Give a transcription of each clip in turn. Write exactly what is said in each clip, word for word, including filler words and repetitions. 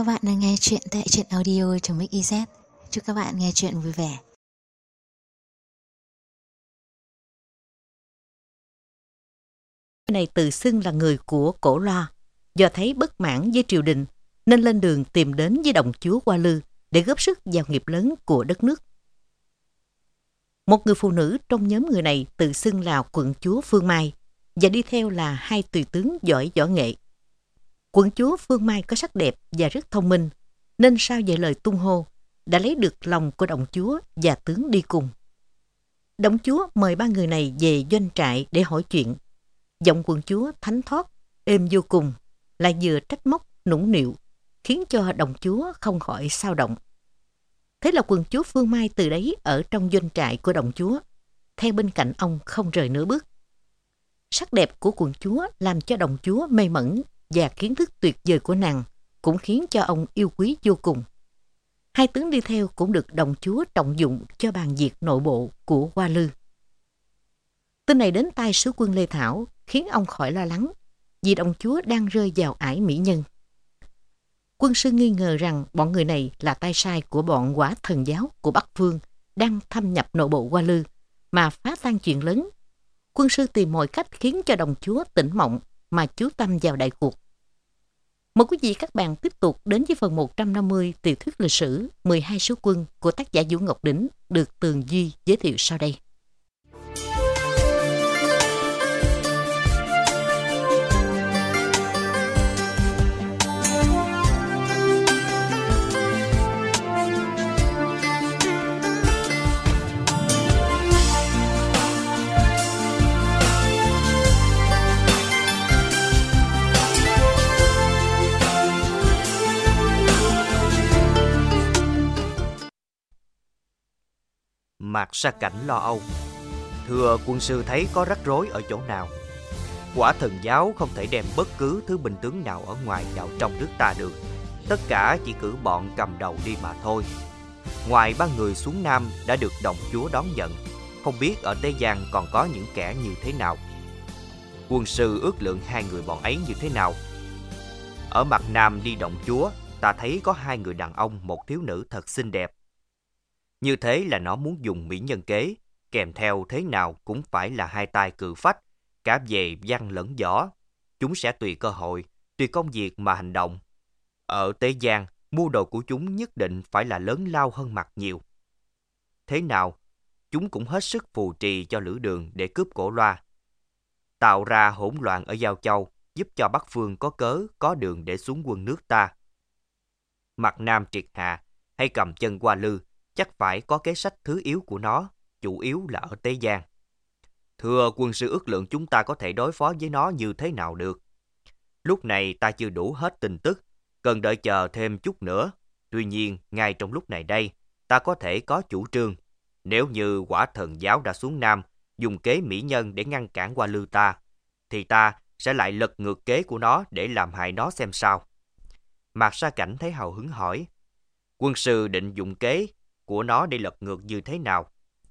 các bạn đang nghe chuyện tại truyện audio.mix.iz. Chúc các bạn nghe chuyện vui vẻ. Này tự xưng là người của Cổ Loa, do thấy bất mãn với triều đình nên lên đường tìm đến với đồng chúa Hoa Lư để góp sức vào nghiệp lớn của đất nước. Một người phụ nữ trong nhóm người này tự xưng là quận chúa Phương Mai và đi theo là hai tùy tướng giỏi võ nghệ. Quận chúa Phương Mai có sắc đẹp và rất thông minh, nên sau vài lời tung hô đã lấy được lòng của đồng chúa và tướng đi cùng. Đồng chúa mời ba người này về doanh trại để hỏi chuyện. Giọng quận chúa thánh thót, êm vô cùng, lại vừa trách móc, nũng nịu, khiến cho đồng chúa không khỏi xao động. Thế là quận chúa Phương Mai từ đấy ở trong doanh trại của đồng chúa, theo bên cạnh ông không rời nửa bước. Sắc đẹp của quận chúa làm cho đồng chúa mê mẩn, và kiến thức tuyệt vời của nàng cũng khiến cho ông yêu quý vô cùng. Hai tướng đi theo cũng được đồng chúa trọng dụng cho bàn việc nội bộ của Hoa Lư. Tin này đến tai sứ quân Lê Thảo khiến ông khỏi lo lắng, vì đồng chúa đang rơi vào ải mỹ nhân. Quân sư nghi ngờ rằng bọn người này là tay sai của bọn Quả Thần giáo của Bắc Phương đang thâm nhập nội bộ Hoa Lư mà phá tan chuyện lớn. Quân sư tìm mọi cách khiến cho đồng chúa tỉnh mộng mà chú tâm vào đại cuộc. Mời quý vị các bạn tiếp tục đến với phần một trăm năm mươi tiểu thuyết lịch sử mười hai sứ quân của tác giả Vũ Ngọc Đỉnh được Tường Duy giới thiệu sau đây. Mạc Sa Cảnh lo âu. Thưa quân sư, thấy có rắc rối ở chỗ nào? Quả Thần giáo không thể đem bất cứ thứ binh tướng nào ở ngoài vào trong nước ta được. Tất cả chỉ cử bọn cầm đầu đi mà thôi. Ngoài ba người xuống Nam đã được đồng chúa đón nhận, không biết ở Tế Giang còn có những kẻ như thế nào. Quân sư ước lượng hai người bọn ấy như thế nào? Ở mặt Nam đi động chúa, ta thấy có hai người đàn ông, một thiếu nữ thật xinh đẹp. Như thế là nó muốn dùng mỹ nhân kế, kèm theo thế nào cũng phải là hai tay cự phách, cả về văn lẫn võ. Chúng sẽ tùy cơ hội, tùy công việc mà hành động. Ở Tế Giang, mưu đồ của chúng nhất định phải là lớn lao hơn mặt nhiều. Thế nào, chúng cũng hết sức phù trì cho Lữ Đường để cướp Cổ Loa, tạo ra hỗn loạn ở Giao Châu, giúp cho Bắc Phương có cớ, có đường để xuống quân nước ta. Mặt Nam triệt hạ hay cầm chân Hoa Lư, chắc phải có kế sách thứ yếu của nó, chủ yếu là ở Tế Giang. Thưa quân sư, ước lượng chúng ta có thể đối phó với nó như thế nào được? Lúc này ta chưa đủ hết tin tức, cần đợi chờ thêm chút nữa. Tuy nhiên, ngay trong lúc này đây, ta có thể có chủ trương. Nếu như Quả Thần giáo đã xuống Nam, dùng kế mỹ nhân để ngăn cản Hoa Lư ta, thì ta sẽ lại lật ngược kế của nó để làm hại nó xem sao. Mạc Sa Cảnh thấy hào hứng hỏi, quân sư định dùng kế của nó để lật ngược như thế nào?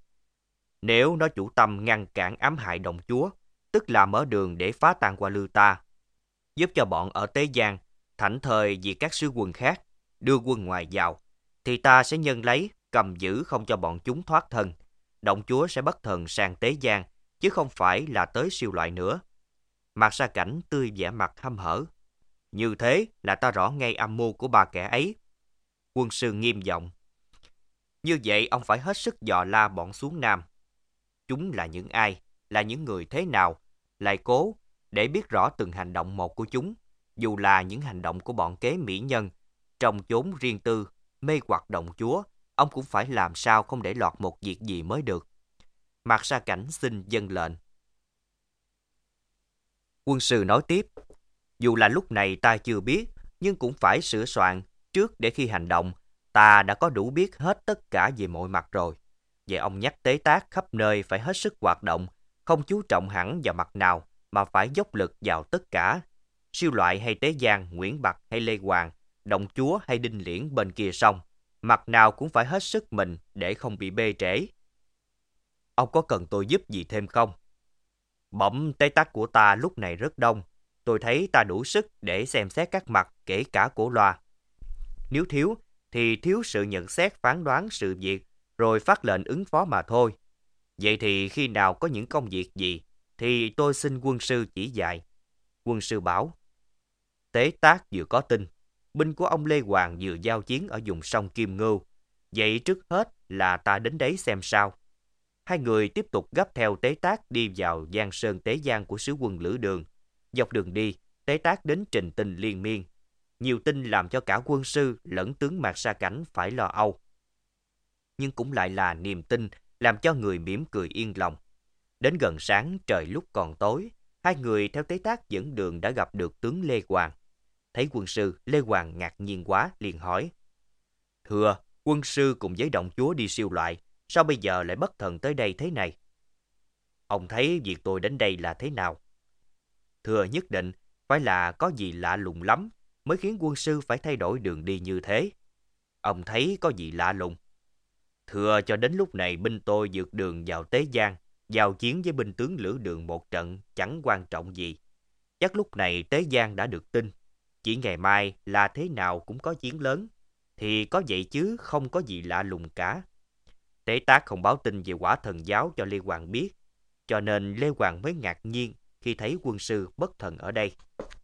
Nếu nó chủ tâm ngăn cản ám hại đồng chúa, tức là mở đường để phá tan Hoa Lư ta, giúp cho bọn ở Tế Giang thảnh thơi vì các sứ quân khác đưa quân ngoài vào, thì ta sẽ nhân lấy, cầm giữ không cho bọn chúng thoát thân. Đồng chúa sẽ bất thần sang Tế Giang, chứ không phải là tới siêu loại nữa. Mạc Sa Cảnh tươi vẻ mặt hăm hở. Như thế là ta rõ ngay âm mưu của ba kẻ ấy. Quân sư nghiêm giọng. Như vậy ông phải hết sức dò la bọn xuống Nam. Chúng là những ai, là những người thế nào, lại cố để biết rõ từng hành động một của chúng, dù là những hành động của bọn kế mỹ nhân, trong chốn riêng tư, mê hoặc đồng chúa, ông cũng phải làm sao không để lọt một việc gì mới được. Mạc Sa Cảnh xin dâng lệnh. Quân sư nói tiếp, dù là lúc này ta chưa biết, nhưng cũng phải sửa soạn trước để khi hành động, ta đã có đủ biết hết tất cả về mọi mặt rồi. Vậy ông nhắc tế tác khắp nơi phải hết sức hoạt động, không chú trọng hẳn vào mặt nào, mà phải dốc lực vào tất cả. Siêu loại hay Tế Giang, Nguyễn Bạc hay Lê Hoàng, động chúa hay Đinh Liễn bên kia sông, mặt nào cũng phải hết sức mình để không bị bê trễ. Ông có cần tôi giúp gì thêm không? Bẩm tế tác của ta lúc này rất đông, tôi thấy ta đủ sức để xem xét các mặt, kể cả Cổ Loa. Nếu thiếu, thì thiếu sự nhận xét phán đoán sự việc, rồi phát lệnh ứng phó mà thôi. Vậy thì khi nào có những công việc gì, thì tôi xin quân sư chỉ dạy. Quân sư bảo, Tế Tác vừa có tin, binh của ông Lê Hoàng vừa giao chiến ở vùng sông Kim Ngưu. Vậy trước hết là ta đến đấy xem sao. Hai người tiếp tục gấp theo Tế Tác đi vào Giang Sơn Tế Giang của sứ quân Lữ Đường. Dọc đường đi, Tế Tác đến trình tin liên miên. Nhiều tin làm cho cả quân sư lẫn tướng Mạc Sa Cảnh phải lo âu. Nhưng cũng lại là niềm tin làm cho người mỉm cười yên lòng. Đến gần sáng trời lúc còn tối, hai người theo Tế Tác dẫn đường đã gặp được tướng Lê Hoàng. Thấy quân sư, Lê Hoàng ngạc nhiên quá, liền hỏi. Thưa, quân sư cùng với động chúa đi siêu loại, sao bây giờ lại bất thần tới đây thế này? Ông thấy việc tôi đến đây là thế nào? Thưa, nhất định phải là có gì lạ lùng lắm mới khiến quân sư phải thay đổi đường đi như thế. Ông thấy có gì lạ lùng? Thưa, cho đến lúc này binh tôi vượt đường vào Tế Giang, giao chiến với binh tướng Lữ Đường một trận chẳng quan trọng gì. Chắc lúc này Tế Giang đã được tin. Chỉ ngày mai là thế nào cũng có chiến lớn, thì có vậy chứ không có gì lạ lùng cả. Tế Tác không báo tin về Quả Thần Giáo cho Lê Hoàng biết, cho nên Lê Hoàng mới ngạc nhiên khi thấy quân sư bất thần ở đây.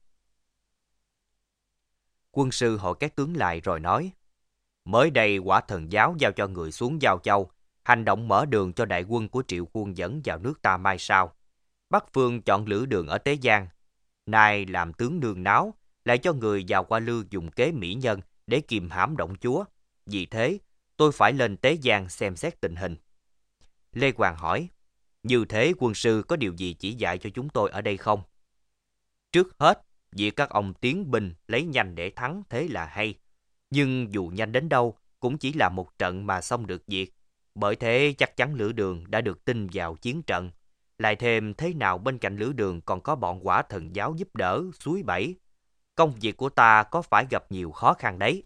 Quân sư hỏi các tướng lại rồi nói, mới đây Quả Thần Giáo giao cho người xuống Giao Châu, hành động mở đường cho đại quân của Triệu Khuôn dẫn vào nước ta mai sau. Bắc Phương chọn Lữ Đường ở Tế Giang, nay làm tướng nương náo, lại cho người vào Qua Lư dùng kế mỹ nhân để kìm hãm động chúa. Vì thế, tôi phải lên Tế Giang xem xét tình hình. Lê Hoàng hỏi, như thế quân sư có điều gì chỉ dạy cho chúng tôi ở đây không? Trước hết, việc các ông tiến binh lấy nhanh để thắng thế là hay. Nhưng dù nhanh đến đâu, cũng chỉ là một trận mà xong được việc. Bởi thế chắc chắn Lữ Đường đã được tin vào chiến trận. Lại thêm thế nào bên cạnh Lữ Đường còn có bọn Quả Thần Giáo giúp đỡ, suối bẫy. Công việc của ta có phải gặp nhiều khó khăn đấy.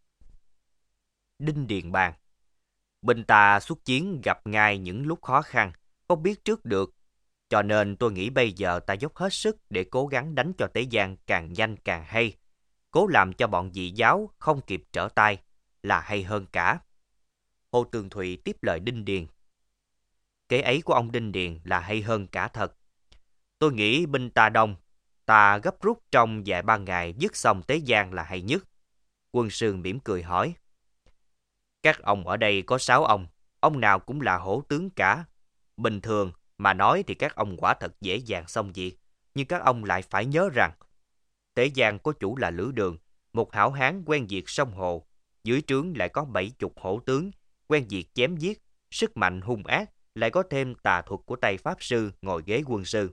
Đinh Điền bàn, binh ta xuất chiến gặp ngay những lúc khó khăn, không biết trước được. Cho nên tôi nghĩ bây giờ ta dốc hết sức để cố gắng đánh cho Tế Giang càng nhanh càng hay. Cố làm cho bọn dị giáo không kịp trở tay là hay hơn cả. Hồ Tường Thụy tiếp lời Đinh Điền. Kế ấy của ông Đinh Điền là hay hơn cả thật. Tôi nghĩ binh ta đông, ta gấp rút trong vài ba ngày dứt xong Tế Giang là hay nhất. Quân sư mỉm cười hỏi. Các ông ở đây có sáu ông, ông nào cũng là hổ tướng cả. Bình thường mà nói thì các ông quả thật dễ dàng xong việc, nhưng các ông lại phải nhớ rằng Tế Giang có chủ là Lữ Đường, một hảo hán quen việc sông hồ. Dưới trướng lại có bảy chục hổ tướng, quen việc chém giết, sức mạnh hung ác, lại có thêm tà thuật của tay pháp sư ngồi ghế quân sư.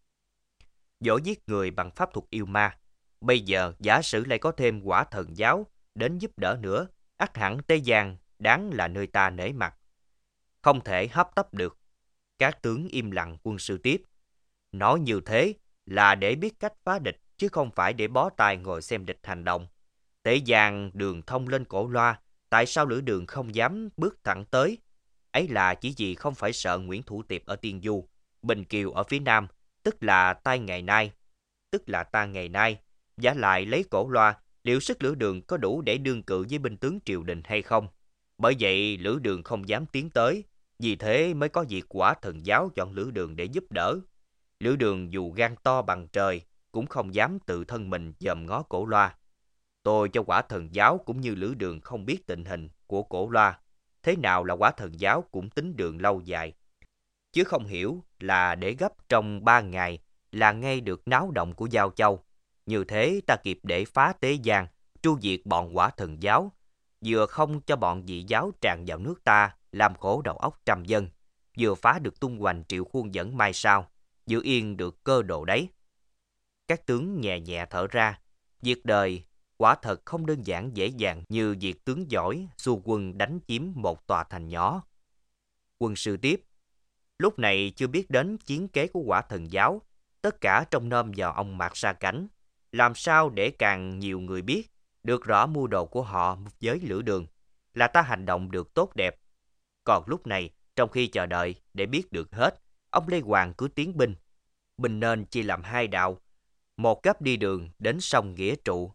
Võ giết người bằng pháp thuật yêu ma. Bây giờ giả sử lại có thêm Quả Thần Giáo đến giúp đỡ nữa, ắt hẳn Tế Giang đáng là nơi ta nể mặt. Không thể hấp tấp được. Các tướng im lặng. Quân sư tiếp. Nói như thế là để biết cách phá địch, chứ không phải để bó tay ngồi xem địch hành động. Tế Giang đường thông lên Cổ Loa, tại sao Lữ Đường không dám bước thẳng tới? Ấy là chỉ vì không phải sợ Nguyễn Thủ Tiệp ở Tiên Du, Bình Kiều ở phía Nam, tức là tai ngày nay, tức là ta ngày nay. Giả lại lấy Cổ Loa, liệu sức Lữ Đường có đủ để đương cự với binh tướng triều đình hay không? Bởi vậy Lữ Đường không dám tiến tới, vì thế mới có việc Quả Thần Giáo chọn Lữ Đường để giúp đỡ. Lữ Đường dù gan to bằng trời, cũng không dám tự thân mình dòm ngó Cổ Loa. Tôi cho Quả Thần Giáo cũng như Lữ Đường không biết tình hình của Cổ Loa. Thế nào là Quả Thần Giáo cũng tính đường lâu dài, chứ không hiểu là để gấp trong ba ngày là ngay được náo động của Giao Châu. Như thế ta kịp để phá Tế Giang, tru diệt bọn Quả Thần Giáo, vừa không cho bọn dị giáo tràn vào nước ta làm khổ đầu óc trăm dân, vừa phá được tung hoành Triệu Khuôn dẫn mai sau, giữ yên được cơ đồ đấy. Các tướng nhẹ nhẹ thở ra. Việc đời quả thật không đơn giản dễ dàng như việc tướng giỏi xu quân đánh chiếm một tòa thành nhỏ. Quân sư tiếp. Lúc này chưa biết đến chiến kế của Quả Thần Giáo, tất cả trông nom vào ông Mạc Sa Cảnh. Làm sao để càng nhiều người biết được rõ mưu đồ của họ với Lữ Đường, là ta hành động được tốt đẹp. Còn lúc này, trong khi chờ đợi để biết được hết, ông Lê Hoàng cứ tiến binh. Binh nên chia làm hai đạo, một gấp đi đường đến sông Nghĩa Trụ,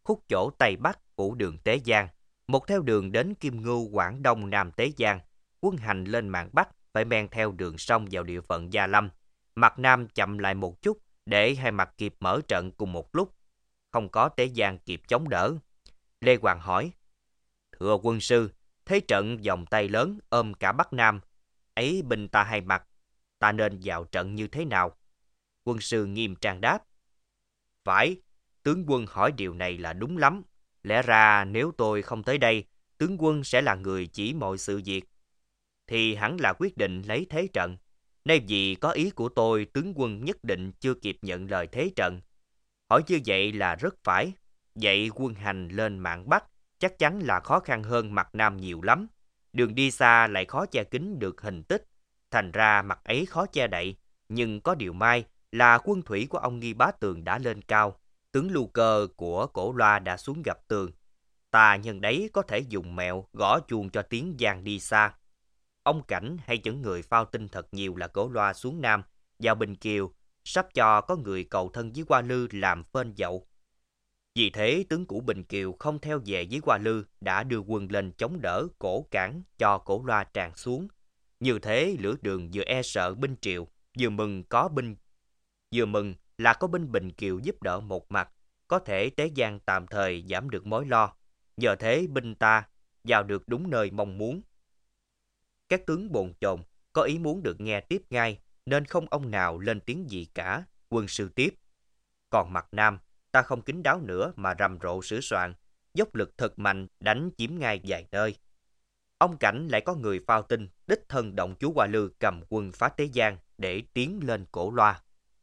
khúc chỗ Tây Bắc phủ đường Tế Giang, một theo đường đến Kim Ngưu, Quảng Đông, Nam Tế Giang. Quân hành lên mạn Bắc phải men theo đường sông vào địa phận Gia Lâm. Mặt Nam chậm lại một chút để hai mặt kịp mở trận cùng một lúc, không có Tế Giang kịp chống đỡ. Lê Hoàng hỏi: Thưa quân sư, thế trận vòng tay lớn ôm cả Bắc Nam, ấy binh ta hai mặt, ta nên vào trận như thế nào? Quân sư nghiêm trang đáp: Phải, tướng quân hỏi điều này là đúng lắm. Lẽ ra nếu tôi không tới đây, tướng quân sẽ là người chỉ mọi sự việc, thì hẳn là quyết định lấy thế trận. Nay vì có ý của tôi, tướng quân nhất định chưa kịp nhận lời thế trận. Hỏi như vậy là rất phải. Vậy quân hành lên mạn Bắc chắc chắn là khó khăn hơn mặt Nam nhiều lắm. Đường đi xa lại khó che kín được hình tích, thành ra mặt ấy khó che đậy. Nhưng có điều may là quân thủy của ông Nghi Bá Tường đã lên cao, tướng Lưu Cơ của Cổ Loa đã xuống gặp tường. Ta nhân đấy có thể dùng mẹo gõ chuông cho tiếng vang đi xa. Ông Cảnh hay những người phao tin thật nhiều là Cổ Loa xuống Nam, vào Bình Kiều, sắp cho có người cầu thân với Hoa Lư làm phên dậu. Vì thế tướng cũ Bình Kiều không theo về với Hoa Lư, đã đưa quân lên chống đỡ cổ cản cho Cổ Loa tràn xuống. Như thế Lữ Đường vừa e sợ binh Triệu, vừa mừng có binh vừa mừng là có binh Bình Kiều giúp đỡ một mặt, có thể Tế Giang tạm thời giảm được mối lo. Nhờ thế binh ta vào được đúng nơi mong muốn. Các tướng bồn chồn có ý muốn được nghe tiếp ngay, nên không ông nào lên tiếng gì cả. Quân sư tiếp: Còn mặt Nam, ta không kín đáo nữa mà rầm rộ sửa soạn, dốc lực thật mạnh đánh chiếm ngay vài nơi. Ông Cảnh lại có người phao tin, đích thân động chúa Hoa Lư cầm quân phá Tế Giang để tiến lên Cổ Loa.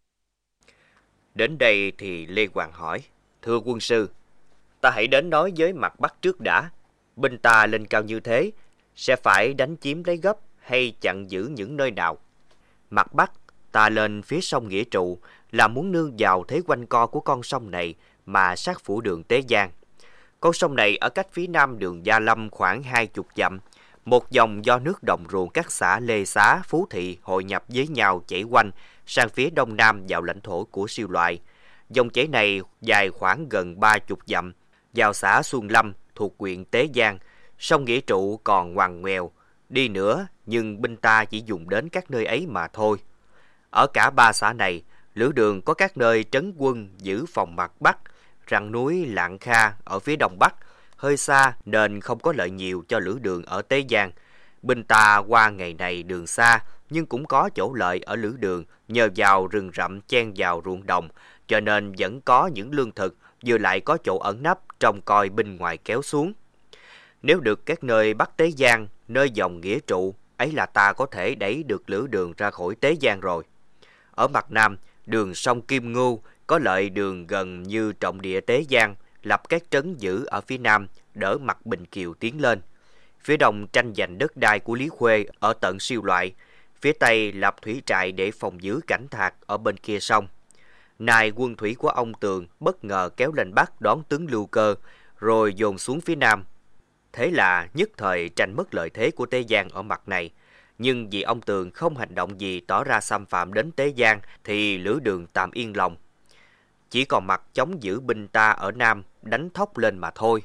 Đến đây thì Lê Hoàng hỏi: Thưa quân sư, ta hãy đến nói với mặt Bắc trước đã. Binh ta lên cao như thế, sẽ phải đánh chiếm lấy gấp hay chặn giữ những nơi nào? Mặt Bắc, ta lên phía sông Nghĩa Trụ là muốn nương vào thế quanh co của con sông này mà sát phủ đường Tế Giang. Con sông này ở cách phía nam đường Gia Lâm khoảng hai chục dặm, một dòng do nước đồng ruộng các xã Lê Xá, Phú Thị hội nhập với nhau chảy quanh sang phía đông nam vào lãnh thổ của Siêu Loại. Dòng chảy này dài khoảng gần ba chục dặm, vào xã Xuân Lâm thuộc huyện Tế Giang. Sông Nghĩa Trụ còn ngoằn ngoèo đi nữa, nhưng binh ta chỉ dùng đến các nơi ấy mà thôi. Ở cả ba xã này, Lữ Đường có các nơi trấn quân giữ phòng mặt Bắc, rặng núi Lạng Kha ở phía đông bắc, hơi xa nên không có lợi nhiều cho Lữ Đường ở Tế Giang. Binh ta qua ngày này đường xa, nhưng cũng có chỗ lợi ở Lữ Đường nhờ vào rừng rậm chen vào ruộng đồng, cho nên vẫn có những lương thực, vừa lại có chỗ ẩn nấp trông coi binh ngoài kéo xuống. Nếu được các nơi Bắc Tế Giang, nơi dòng Nghĩa Trụ, ấy là ta có thể đẩy được Lữ Đường ra khỏi Tế Giang rồi. Ở mặt Nam, đường sông Kim Ngưu có lợi đường gần như trọng địa Tế Giang, lập các trấn giữ ở phía Nam, đỡ mặt Bình Kiều tiến lên. Phía Đông tranh giành đất đai của Lý Khuê ở tận Siêu Loại. Phía Tây lập thủy trại để phòng giữ Cảnh Thạc ở bên kia sông. Nay quân thủy của ông Tường bất ngờ kéo lên Bắc đón tướng Lưu Cơ, rồi dồn xuống phía Nam. Thế là nhất thời tranh mất lợi thế của Tế Giang ở mặt này. Nhưng vì ông Tường không hành động gì tỏ ra xâm phạm đến Tế Giang, thì Lữ Đường tạm yên lòng. Chỉ còn mặt chống giữ binh ta ở Nam đánh thốc lên mà thôi.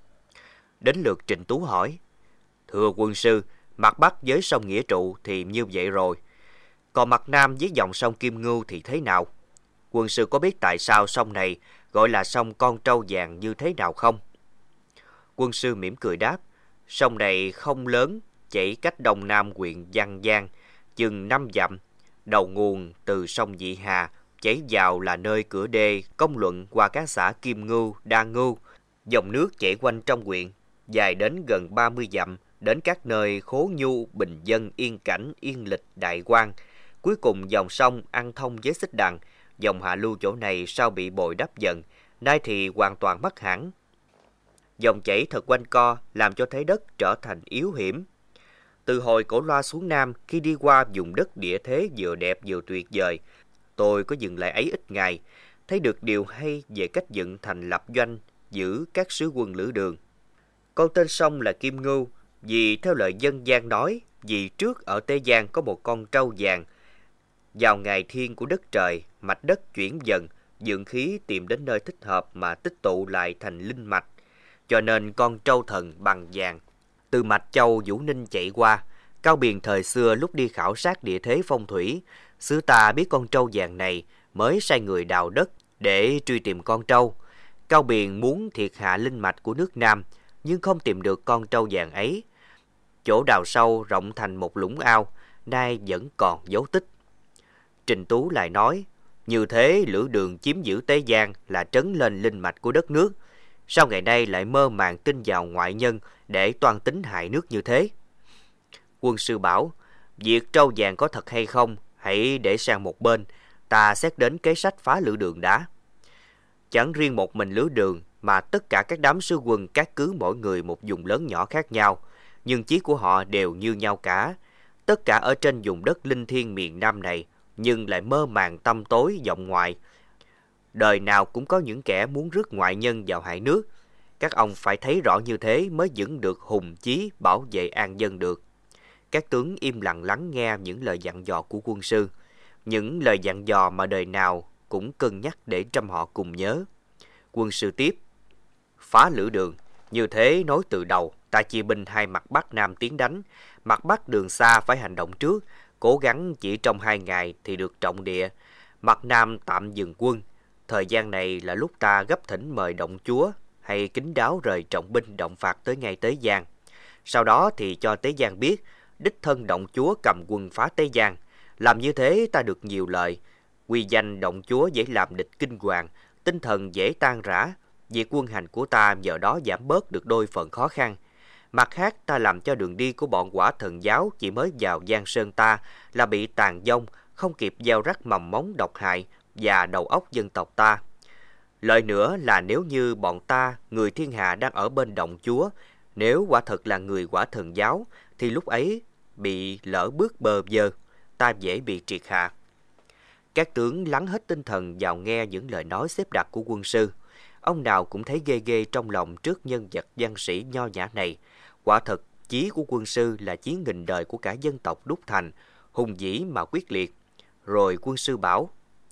Đến lượt Trịnh Tú hỏi: Thưa quân sư, mặt Bắc với sông Nghĩa Trụ thì như vậy rồi, còn mặt Nam với dòng sông Kim Ngưu thì thế nào? Quân sư có biết tại sao sông này gọi là sông Con Trâu Vàng như thế nào không? Quân sư mỉm cười đáp: Sông này không lớn, chảy cách đông nam huyện Văn Giang chừng năm dặm. Đầu nguồn từ sông Dị Hà chảy vào là nơi cửa đê công luận qua các xã Kim Ngưu, Đa Ngưu. Dòng nước chảy quanh trong huyện, dài đến gần ba mươi dặm, đến các nơi Khố Nhu, Bình Dân, Yên Cảnh, Yên Lịch, Đại Quang. Cuối cùng dòng sông ăn thông với Xích Đằng. Dòng hạ lưu chỗ này sau bị bồi đắp dần, nay thì hoàn toàn mất hẳn. Dòng chảy thật quanh co làm cho thế đất trở thành yếu hiểm. Từ hồi Cổ Loa xuống Nam, khi đi qua vùng đất địa thế vừa đẹp vừa tuyệt vời, tôi có dừng lại ấy ít ngày, thấy được điều hay về cách dựng thành lập doanh giữ các sứ quân Lữ Đường. Con tên sông là Kim Ngưu, vì theo lời dân gian nói, vì trước ở Tế Giang có một con trâu vàng. Vào ngày thiên của đất trời, mạch đất chuyển dần, dưỡng khí tìm đến nơi thích hợp mà tích tụ lại thành linh mạch, cho nên con trâu thần bằng vàng từ mạch châu Vũ Ninh chạy qua. Cao Biền thời xưa lúc đi khảo sát địa thế phong thủy, xứ ta biết con trâu vàng này mới sai người đào đất để truy tìm con trâu. Cao Biền muốn triệt hạ linh mạch của nước Nam, nhưng không tìm được con trâu vàng ấy. Chỗ đào sâu rộng thành một lũng ao, nay vẫn còn dấu tích. Trình Tú lại nói, như thế Lữ Đường chiếm giữ Tế Giang là trấn lên linh mạch của đất nước. Sao ngày nay lại mơ màng tin vào ngoại nhân để toan tính hại nước như thế? Quân sư bảo, việc trâu vàng có thật hay không, hãy để sang một bên, ta xét đến kế sách phá Lữ Đường đã. Chẳng riêng một mình Lữ Đường, mà tất cả các đám sư quân các cứ mỗi người một vùng lớn nhỏ khác nhau, nhưng chí của họ đều như nhau cả. Tất cả ở trên vùng đất linh thiêng miền Nam này, nhưng lại mơ màng tăm tối vọng ngoại. Đời nào cũng có những kẻ muốn rước ngoại nhân vào hại nước. Các ông phải thấy rõ như thế mới vững được hùng chí bảo vệ an dân được. Các tướng im lặng lắng nghe những lời dặn dò của quân sư, những lời dặn dò mà đời nào cũng cân nhắc để trăm họ cùng nhớ. Quân sư tiếp, phá Lữ Đường, như thế nói từ đầu, ta chia binh hai mặt Bắc Nam tiến đánh. Mặt Bắc đường xa phải hành động trước, cố gắng chỉ trong hai ngày thì được trọng địa. Mặt Nam tạm dừng quân. Thời gian này là lúc ta gấp thỉnh mời động chúa hay kín đáo rời trọng binh động phạt tới ngay Tế Giang. Sau đó thì cho Tế Giang biết đích thân động chúa cầm quân phá Tế Giang. Làm như thế ta được nhiều lợi. Quy danh động chúa dễ làm địch kinh hoàng, tinh thần dễ tan rã. Việc quân hành của ta giờ đó giảm bớt được đôi phần khó khăn. Mặt khác, ta làm cho đường đi của bọn Quả Thần giáo chỉ mới vào Giang Sơn ta là bị tàn vong, không kịp gieo rắc mầm móng độc hại và đầu óc dân tộc ta. Lợi nữa là nếu như bọn ta, người thiên hạ đang ở bên động chúa, nếu quả thật là người Quả Thần giáo, thì lúc ấy bị lỡ bước bơ vơ, ta dễ bị triệt hạ. Các tướng lắng hết tinh thần vào nghe những lời nói xếp đặt của quân sư. Ông nào cũng thấy ghê ghê trong lòng trước nhân vật văn sĩ nho nhã này. Quả thật, chí của quân sư là chí nghìn đời của cả dân tộc đúc thành, hùng vĩ mà quyết liệt. Rồi quân sư bảo,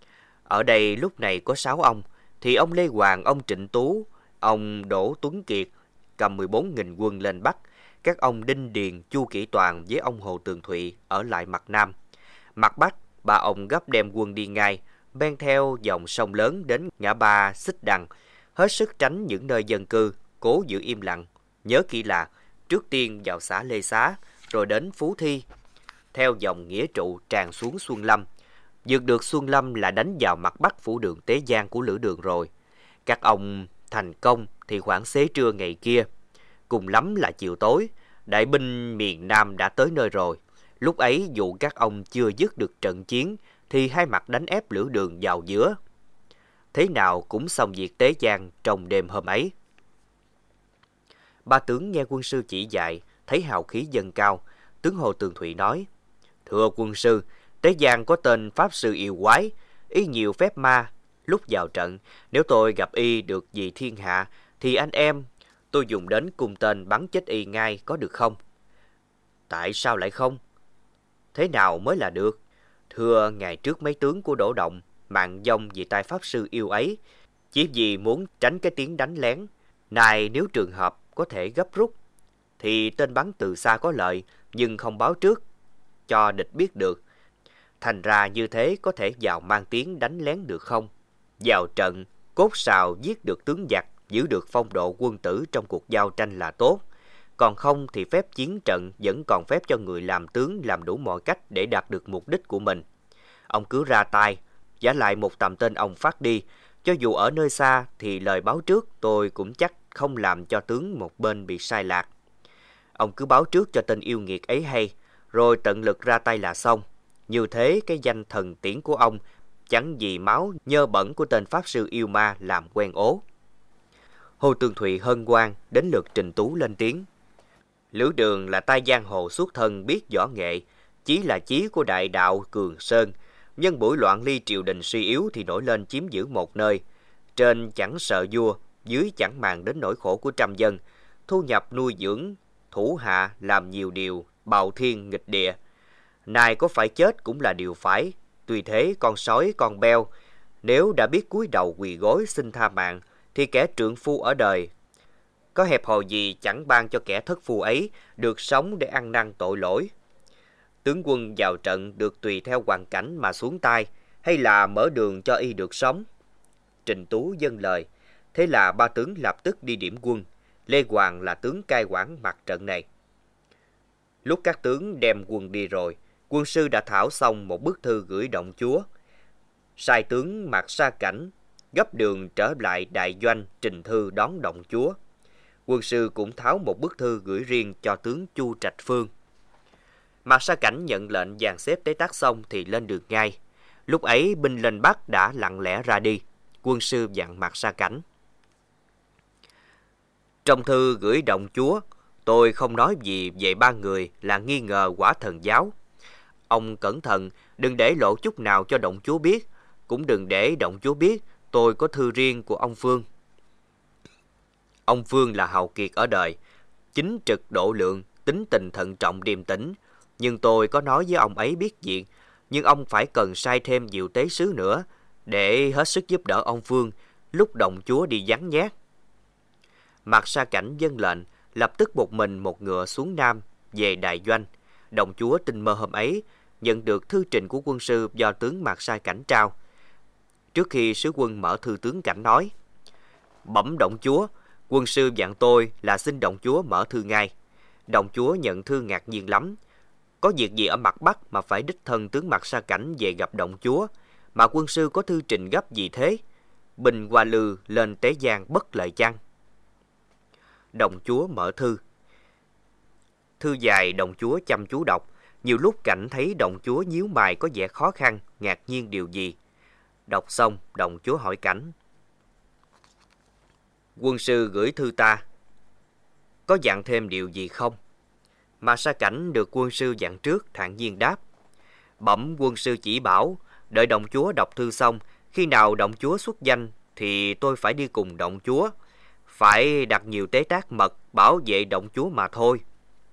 ở đây lúc này có sáu ông, thì ông Lê Hoàng, ông Trịnh Tú, ông Đỗ Tuấn Kiệt cầm mười bốn nghìn quân lên Bắc. Các ông Đinh Điền, Chu Kỷ Toàn với ông Hồ Tường Thụy ở lại mặt Nam. Mặt Bắc, ba ông gấp đem quân đi ngay, men theo dòng sông lớn đến ngã ba Xích Đằng, hết sức tránh những nơi dân cư, cố giữ im lặng. Nhớ kỹ là trước tiên vào xã Lê Xá, rồi đến Phú Thi, theo dòng Nghĩa Trụ tràn xuống Xuân Lâm. Vượt được Xuân Lâm là đánh vào mặt Bắc phủ đường Tế Giang của Lữ Đường rồi. Các ông thành công thì khoảng xế trưa ngày kia, cùng lắm là chiều tối, đại binh miền Nam đã tới nơi rồi. Lúc ấy dù các ông chưa dứt được trận chiến, thì hai mặt đánh ép Lữ Đường vào giữa. Thế nào cũng xong việc Tế Giang trong đêm hôm ấy. Ba tướng nghe quân sư chỉ dạy, thấy hào khí dâng cao. Tướng Hồ Tường Thụy nói, thưa quân sư, Tế Giang có tên Pháp Sư yêu quái, y nhiều phép ma. Lúc vào trận, nếu tôi gặp y được vì thiên hạ, thì anh em tôi dùng đến cung tên bắn chết y ngay, có được không? Tại sao lại không? Thế nào mới là được? Thưa ngày trước mấy tướng của Đỗ Động mạng vong vì tay Pháp Sư yêu ấy, chỉ vì muốn tránh cái tiếng đánh lén. Này nếu trường hợp có thể gấp rút, thì tên bắn từ xa có lợi, nhưng không báo trước cho địch biết được. Thành ra như thế có thể vào mang tiếng đánh lén được không? Vào trận, cốt sào giết được tướng giặc, giữ được phong độ quân tử trong cuộc giao tranh là tốt. Còn không thì phép chiến trận vẫn còn phép cho người làm tướng làm đủ mọi cách để đạt được mục đích của mình. Ông cứ ra tay, giả lại một tầm tên ông phát đi. Cho dù ở nơi xa thì lời báo trước tôi cũng chắc không làm cho tướng một bên bị sai lạc. Ông cứ báo trước cho tên yêu nghiệt ấy hay, rồi tận lực ra tay là xong. Như thế cái danh thần tiễn của ông chẳng gì máu nhơ bẩn của tên Pháp Sư yêu ma làm quen ố. Hồ Tường Thụy hân hoan, đến lượt Trình Tú lên tiếng. Lữ Đường là tay giang hồ xuất thân biết võ nghệ, chí là chí của đại đạo Cường Sơn. Nhân buổi loạn ly triều đình suy yếu thì nổi lên chiếm giữ một nơi. Trên chẳng sợ vua, dưới chẳng màng đến nỗi khổ của trăm dân. Thu nhập nuôi dưỡng, thủ hạ làm nhiều điều, bào thiên nghịch địa. Này có phải chết cũng là điều phải. Tuy thế con sói con beo Nếu đã biết cúi đầu quỳ gối xin tha mạng, thì kẻ trượng phu ở đời có hẹp hòi gì chẳng ban cho kẻ thất phu ấy được sống để ăn năn tội lỗi. Tướng quân vào trận được tùy theo hoàn cảnh mà xuống tay, hay là mở đường cho y được sống? Trình Tú dâng lời, thế là ba tướng lập tức đi điểm quân. Lê Hoàng là tướng cai quản mặt trận này. Lúc các tướng đem quân đi rồi, quân sư đã thảo xong một bức thư gửi động chúa, sai tướng Mạc Sa Cảnh gấp đường trở lại đại doanh trình thư đón động chúa. Quân sư cũng tháo một bức thư gửi riêng cho tướng Chu Trạch Phương. Mạc Sa Cảnh nhận lệnh dàn xếp tế tác xong thì lên đường ngay. Lúc ấy binh lên Bắc đã lặng lẽ ra đi. Quân sư dặn Mạc Sa Cảnh: trong thư gửi động chúa, tôi không nói gì về ba người là nghi ngờ quả thần giáo. Ông cẩn thận, đừng để lộ chút nào cho động chúa biết, cũng đừng để động chúa biết tôi có thư riêng của ông Phương. Ông Phương là hào kiệt ở đời, chính trực độ lượng, tính tình thận trọng điềm tĩnh. Nhưng tôi có nói với ông ấy biết việc, nhưng ông phải cần sai thêm nhiều tế sứ nữa để hết sức giúp đỡ ông Phương lúc động chúa đi vắng nhát. Mạc Sa Cảnh vâng lệnh, lập tức một mình một ngựa xuống Nam về đại doanh. Động chúa tinh mơ hôm ấy nhận được thư trình của quân sư do tướng Mạc Sa Cảnh trao. Trước khi sứ quân mở thư, tướng Cảnh nói: bẩm động chúa, quân sư dặn tôi là xin động chúa mở thư ngay. Động chúa nhận thư ngạc nhiên lắm. Có việc gì ở mặt Bắc mà phải đích thân tướng Mạc Sa Cảnh về gặp động chúa, mà quân sư có thư trình gấp gì thế? Binh Hoa Lư lên Tế Giang bất lợi chăng? Động chúa mở thư. Thư dài động chúa chăm chú đọc. Nhiều lúc Cảnh thấy động chúa nhíu mày có vẻ khó khăn, ngạc nhiên điều gì. Đọc xong, động chúa hỏi Cảnh: quân sư gửi thư ta, có dặn thêm điều gì không? Mạc Sa Cảnh được quân sư dặn trước, thản nhiên đáp: bẩm quân sư chỉ bảo, đợi động chúa đọc thư xong, khi nào động chúa xuất danh thì tôi phải đi cùng động chúa, phải đặt nhiều tế tác mật bảo vệ động chúa mà thôi.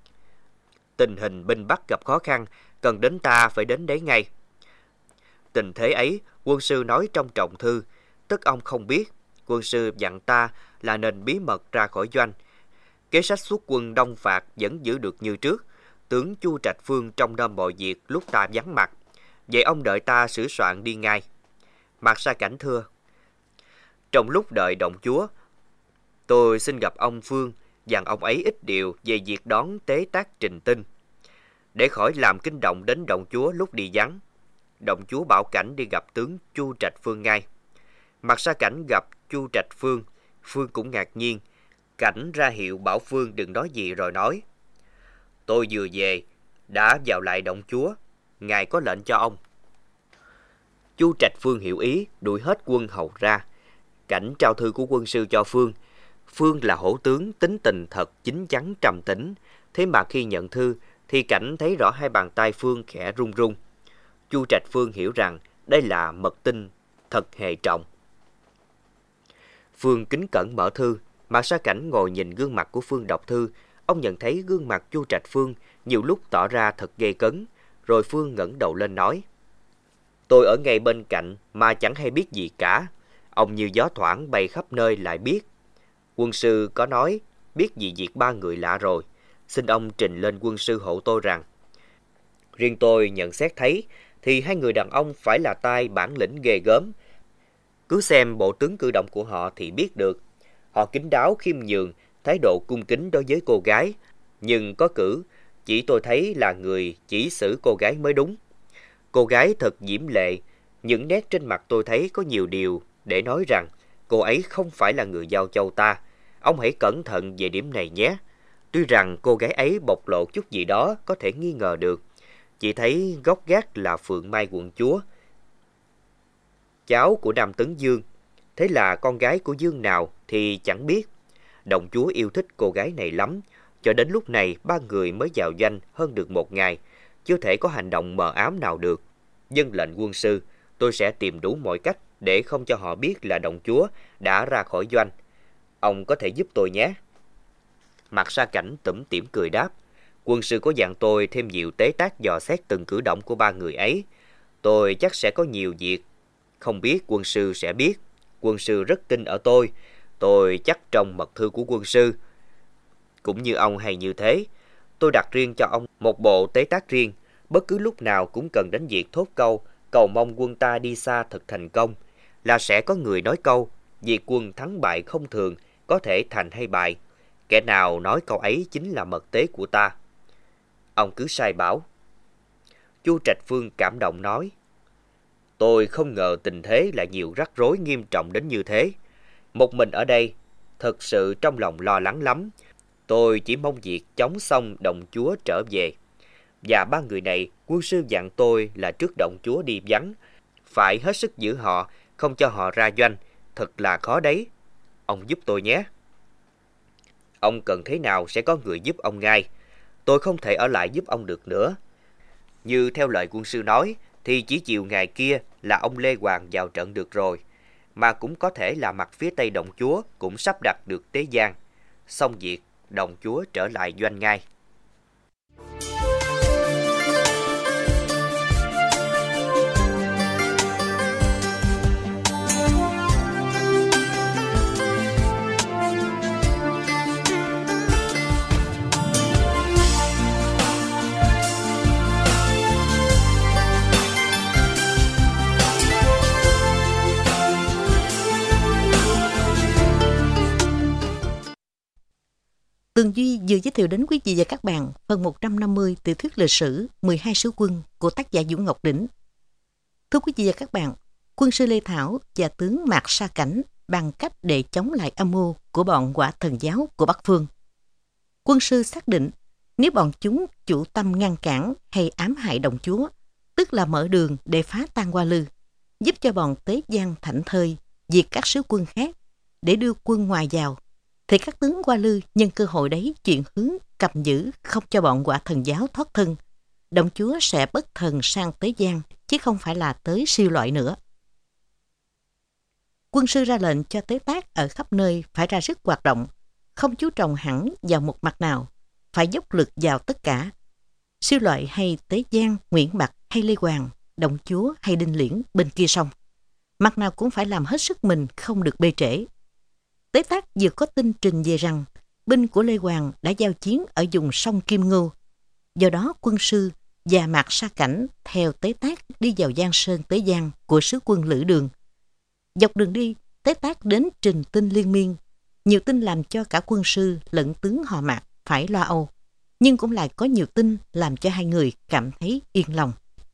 Tình hình binh Bắc gặp khó khăn, cần đến ta phải đến đấy ngay. Tình thế ấy, quân sư nói trong trọng thư, tất ông không biết. Quân sư dặn ta là nên bí mật ra khỏi doanh. Kế sách xuất quân đông phạt vẫn giữ được như trước. Tướng Chu Trạch Phương trông nom mọi việc lúc ta vắng mặt. Vậy ông đợi ta sửa soạn đi ngay. Mạc Sa Cảnh thưa: trong lúc đợi động chúa, tôi xin gặp ông Phương, dặn ông ấy ít điều về việc đón tế tác trình tin, để khỏi làm kinh động đến động chúa lúc đi vắng. Động chúa bảo Cảnh đi gặp tướng Chu Trạch Phương ngay. Mạc Sa Cảnh gặp Chu Trạch Phương, Phương cũng ngạc nhiên. Cảnh ra hiệu bảo Phương đừng nói gì rồi nói: tôi vừa về, đã vào lại động chúa, ngài có lệnh cho ông. Chu Trạch Phương hiểu ý, đuổi hết quân hầu ra. Cảnh trao thư của quân sư cho Phương. Phương là hổ tướng, tính tình thật chín chắn trầm tĩnh. Thế mà khi nhận thư thì Cảnh thấy rõ hai bàn tay Phương khẽ run run. Chu Trạch Phương hiểu rằng đây là mật tin thật hệ trọng. Phương kính cẩn mở thư. Mạc Sa Cảnh ngồi nhìn gương mặt của Phương đọc thư. Ông nhận thấy gương mặt Chu Trạch Phương nhiều lúc tỏ ra thật ghê cấn. Rồi Phương ngẩng đầu lên nói: tôi ở ngay bên cạnh mà chẳng hay biết gì cả. Ông như gió thoảng bay khắp nơi lại biết. Quân sư có nói biết gì việc ba người lạ rồi. Xin ông trình lên quân sư hộ tôi rằng, riêng tôi nhận xét thấy thì hai người đàn ông phải là tay bản lĩnh ghê gớm. Cứ xem bộ tướng cử động của họ thì biết được. Họ kín đáo khiêm nhường, thái độ cung kính đối với cô gái. Nhưng có cử, chỉ tôi thấy là người chỉ xử cô gái mới đúng. Cô gái thật diễm lệ. Những nét trên mặt tôi thấy có nhiều điều để nói rằng cô ấy không phải là người Giao Châu ta. Ông hãy cẩn thận về điểm này nhé. Tuy rằng cô gái ấy bộc lộ chút gì đó có thể nghi ngờ được. Chỉ thấy gốc gác là Phượng Mai quận chúa, cháu của Nam Tấn Dương. Thế là con gái của Dương nào thì chẳng biết. Động chúa yêu thích cô gái này lắm. Cho đến lúc này ba người mới vào doanh hơn được một ngày, chưa thể có hành động mờ ám nào được. Dân lệnh quân sư, tôi sẽ tìm đủ mọi cách để không cho họ biết là động chúa đã ra khỏi doanh. Ông có thể giúp tôi nhé. Mạc Sa Cảnh tủm tỉm cười đáp: quân sư có dặn tôi thêm nhiều tế tác dò xét từng cử động của ba người ấy. Tôi chắc sẽ có nhiều việc Không biết quân sư sẽ biết. Quân sư rất tin ở tôi. Tôi chắc trong mật thư của quân sư. Cũng như ông hay như thế, tôi đặt riêng cho ông một bộ tế tác riêng. Bất cứ lúc nào cũng cần đánh việc thốt câu cầu mong quân ta đi xa thật thành công, là sẽ có người nói câu việc quân thắng bại không thường, có thể thành hay bại. Kẻ nào nói câu ấy chính là mật tế của ta. Ông cứ sai bảo. Chu Trạch Phương cảm động nói: Tôi không ngờ tình thế lại nhiều rắc rối nghiêm trọng đến như thế. Một mình ở đây, thật sự trong lòng lo lắng lắm. Tôi chỉ mong việc chống xong động chúa trở về. Và ba người này, quân sư dặn tôi là trước động chúa đi vắng, phải hết sức giữ họ, không cho họ ra doanh. Thật là khó đấy. Ông giúp tôi nhé. Ông cần thế nào sẽ có người giúp ông ngay. Tôi không thể ở lại giúp ông được nữa. Như theo lời quân sư nói, thì chỉ chiều ngày kia là ông Lê Hoàng vào trận được rồi. Mà cũng có thể là mặt phía tây động chúa cũng sắp đặt được tế giang. Xong việc, động chúa trở lại doanh ngay. Tường Duy vừa giới thiệu đến quý vị và các bạn phần một trăm năm mươi tiểu thuyết lịch sử mười hai sứ quân của tác giả Vũ Ngọc Đỉnh. Thưa quý vị và các bạn, quân sư Lê Thảo và tướng Mạc Sa Cảnh bằng cách để chống lại âm mưu của bọn Quả Thần Giáo của Bắc Phương. Quân sư xác định nếu bọn chúng chủ tâm ngăn cản hay ám hại đồng chúa, tức là mở đường để phá tan Hoa Lư, giúp cho bọn Tế Giang thảnh thơi diệt các sứ quân khác để đưa quân ngoài vào, thì các tướng Hoa Lư nhân cơ hội đấy chuyển hướng cầm giữ, không cho bọn Quả Thần Giáo thoát thân. Động chúa sẽ bất thần sang Tế Giang, chứ không phải là tới Siêu Loại nữa. Quân sư ra lệnh cho tế tác ở khắp nơi phải ra sức hoạt động, không chú trọng hẳn vào một mặt nào, phải dốc lực vào tất cả. Siêu Loại hay Tế Giang, Nguyễn Bạc hay Lê Hoàng, Động chúa hay Đinh Liễn bên kia sông, mặt nào cũng phải làm hết sức mình, không được bê trễ. Tế tác vừa có tin trình về rằng binh của Lê Hoàng đã giao chiến ở vùng sông Kim Ngưu. Do đó quân sư và Mạc Sa Cảnh theo tế tác đi vào Giang Sơn Tế Giang của sứ quân Lữ Đường. Dọc đường đi, tế tác đến trình tin liên miên. Nhiều tin làm cho cả quân sư lẫn tướng họ Mạc phải lo âu, nhưng cũng lại có nhiều tin làm cho hai người cảm thấy yên lòng.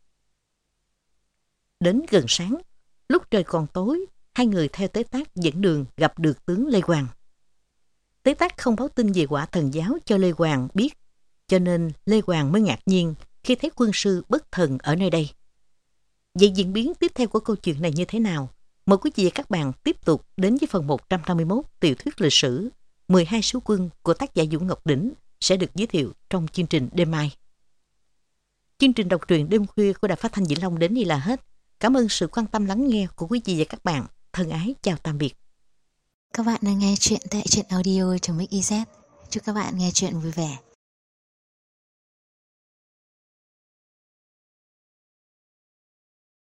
Đến gần sáng, lúc trời còn tối, hai người theo tế tác dẫn đường gặp được tướng Lê Hoàng. Tế tác không báo tin về Quả Thần Giáo cho Lê Hoàng biết, cho nên Lê Hoàng mới ngạc nhiên khi thấy quân sư bất thần ở nơi đây. Vậy diễn biến tiếp theo của câu chuyện này như thế nào? Mời quý vị và các bạn tiếp tục đến với phần một trăm năm mươi mốt tiểu thuyết lịch sử mười hai sứ quân của tác giả Vũ Ngọc Đỉnh sẽ được giới thiệu trong chương trình đêm mai. Chương trình đọc truyện đêm khuya của Đài Phát thanh Vĩnh Long đến đây là hết. Cảm ơn sự quan tâm lắng nghe của quý vị và các bạn. Thân ái chào tạm biệt. Các bạn đang nghe chuyện tại truyện audio chấm ích i zét. Chúc các bạn nghe chuyện vui vẻ.